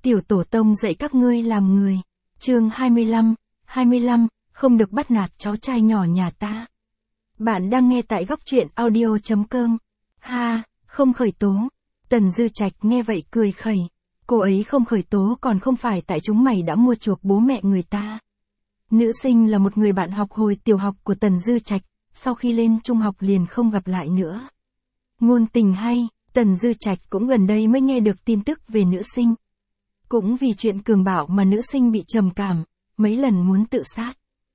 Tiểu tổ tông dạy các ngươi làm người. Chương 25, không được bắt nạt cháu trai nhỏ nhà ta. Bạn đang nghe tại góc truyện audio.com. Ha, không khởi tố. Tần Dư Trạch nghe vậy cười khẩy. Cô ấy không khởi tố còn không phải tại chúng mày đã mua chuộc bố mẹ người ta. Nữ sinh là một người bạn học hồi tiểu học của Tần Dư Trạch, sau khi lên trung học liền không gặp lại nữa. Ngôn tình hay, Tần Dư Trạch cũng gần đây mới nghe được tin tức về nữ sinh. Cũng vì chuyện cường bạo mà nữ sinh bị trầm cảm, mấy lần muốn tự sát.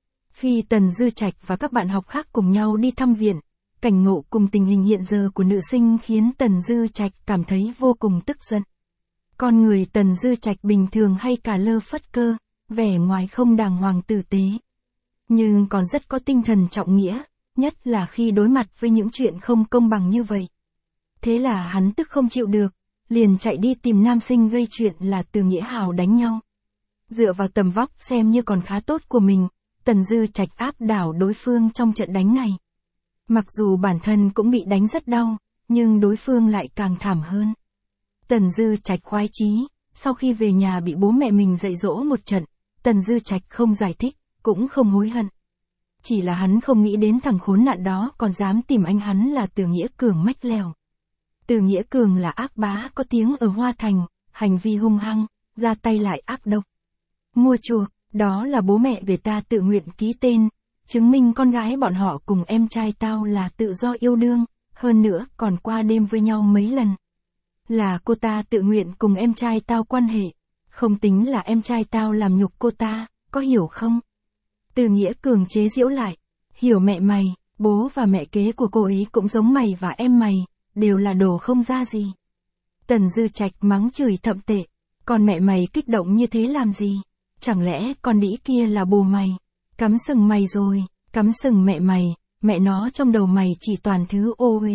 Khi Tần Dư Trạch và các bạn học khác cùng nhau đi thăm viện, cảnh ngộ cùng tình hình hiện giờ của nữ sinh khiến Tần Dư Trạch cảm thấy vô cùng tức giận. Con người Tần Dư Trạch bình thường hay cả lơ phất cơ, vẻ ngoài không đàng hoàng tử tế. Nhưng còn rất có tinh thần trọng nghĩa, nhất là khi đối mặt với những chuyện không công bằng như vậy. Thế là hắn tức không chịu được, liền chạy đi tìm nam sinh gây chuyện là Từ Nghĩa Hào đánh nhau. Dựa vào tầm vóc xem như còn khá tốt của mình, Tần Dư Trạch áp đảo đối phương trong trận đánh này. Mặc dù bản thân cũng bị đánh rất đau, nhưng đối phương lại càng thảm hơn. Tần Dư Trạch khoái chí, sau khi về nhà bị bố mẹ mình dạy dỗ một trận, Tần Dư Trạch không giải thích, cũng không hối hận. Chỉ là hắn không nghĩ đến thằng khốn nạn đó còn dám tìm anh hắn là Từ Nghĩa Cường mách lèo. Từ Nghĩa Cường là ác bá có tiếng ở Hoa Thành, hành vi hung hăng, ra tay lại ác độc. Mua chuộc, đó là bố mẹ về ta tự nguyện ký tên, chứng minh con gái bọn họ cùng em trai tao là tự do yêu đương, hơn nữa còn qua đêm với nhau mấy lần. Là cô ta tự nguyện cùng em trai tao quan hệ, không tính là em trai tao làm nhục cô ta, có hiểu không? Từ Nghĩa Cường chế giễu lại, hiểu mẹ mày, bố và mẹ kế của cô ấy cũng giống mày và em mày, đều là đồ không ra gì. Tần Dư Trạch mắng chửi thậm tệ, còn mẹ mày kích động như thế làm gì? Chẳng lẽ con đĩ kia là bồ mày? Cắm sừng mày rồi, cắm sừng mẹ mày, mẹ nó trong đầu mày chỉ toàn thứ ô uế.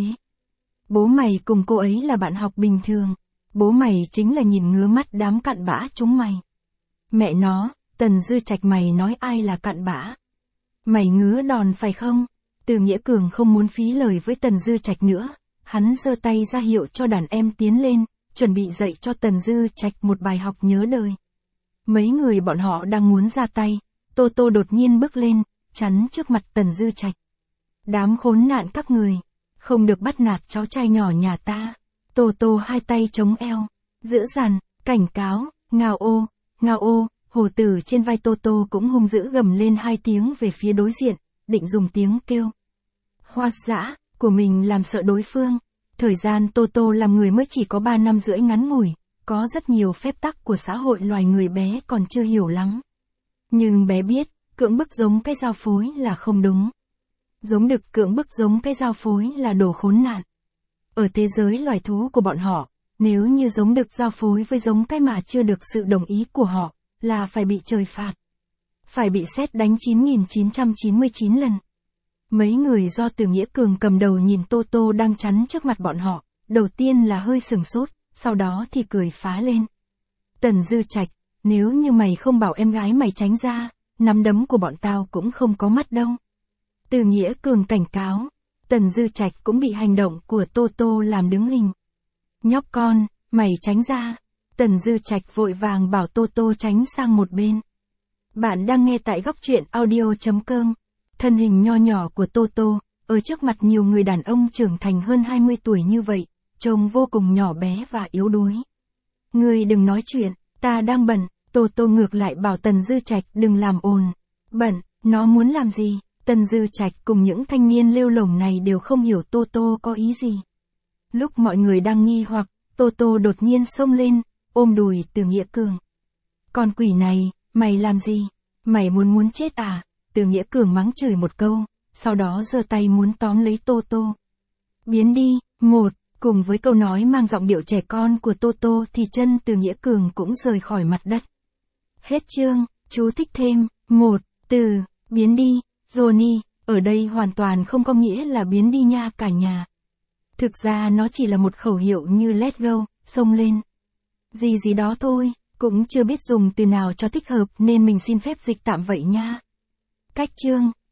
Bố mày cùng cô ấy là bạn học bình thường, bố mày chính là nhìn ngứa mắt đám cặn bã chúng mày. Mẹ nó, Tần Dư Trạch mày nói ai là cặn bã? Mày ngứa đòn phải không? Từ Nghĩa Cường không muốn phí lời với Tần Dư Trạch nữa, hắn giơ tay ra hiệu cho đàn em tiến lên, chuẩn bị dạy cho Tần Dư Trạch một bài học nhớ đời. Mấy người bọn họ đang muốn ra tay, Tô Tô đột nhiên bước lên, chắn trước mặt Tần Dư Trạch. Đám khốn nạn các người, không được bắt nạt cháu trai nhỏ nhà ta. Tô Tô hai tay chống eo, dữ dằn, cảnh cáo, ngao ô, hổ tử trên vai Tô Tô cũng hung dữ gầm lên hai tiếng về phía đối diện, định dùng tiếng kêu hoa dã của mình làm sợ đối phương. Thời gian Tô Tô làm người mới chỉ có 3 năm rưỡi ngắn ngủi, có rất nhiều phép tắc của xã hội loài người bé còn chưa hiểu lắm. Nhưng bé biết, cưỡng bức giống cái dao phối là không đúng. Giống đực cưỡng bức giống cái dao phối là đồ khốn nạn. Ở thế giới loài thú của bọn họ, nếu như giống đực giao phối với giống cái mà chưa được sự đồng ý của họ, là phải bị trời phạt. Phải bị sét đánh 9.999 lần. Mấy người do Từ Nghĩa Cường cầm đầu nhìn Tô Tô đang chắn trước mặt bọn họ, đầu tiên là hơi sừng sốt, sau đó thì cười phá lên. Tần Dư Trạch, nếu như mày không bảo em gái mày tránh ra, nắm đấm của bọn tao cũng không có mắt đâu. Từ Nghĩa Cường cảnh cáo, Tần Dư Trạch cũng bị hành động của Tô Tô làm đứng hình. Nhóc con, mày tránh ra. Tần Dư Trạch vội vàng bảo Tô Tô tránh sang một bên. Bạn đang nghe tại góc truyện audio.com. Thân hình nho nhỏ của Tô Tô, ở trước mặt nhiều người đàn ông trưởng thành hơn 20 tuổi như vậy, trông vô cùng nhỏ bé và yếu đuối. Ngươi đừng nói chuyện, ta đang bận. Tô Tô ngược lại bảo Tần Dư Trạch đừng làm ồn. Bận, nó muốn làm gì? Tần Dư Trạch cùng những thanh niên lêu lổng này đều không hiểu Tô Tô có ý gì. Lúc mọi người đang nghi hoặc, Tô Tô đột nhiên xông lên, ôm đùi Từ Nghĩa Cường. Con quỷ này, mày làm gì? Mày muốn chết à? Từ Nghĩa Cường mắng chửi một câu, sau đó giơ tay muốn tóm lấy Tô Tô. Biến đi, cùng với câu nói mang giọng điệu trẻ con của Tô Tô thì chân Từ Nghĩa Cường cũng rời khỏi mặt đất. Hết chương, chú thích thêm, từ, biến đi, Johnny, ở đây hoàn toàn không có nghĩa là biến đi nha cả nhà. Thực ra nó chỉ là một khẩu hiệu như let go, xông lên. Gì đó thôi, cũng chưa biết dùng từ nào cho thích hợp nên mình xin phép dịch tạm vậy nha. Cách chương.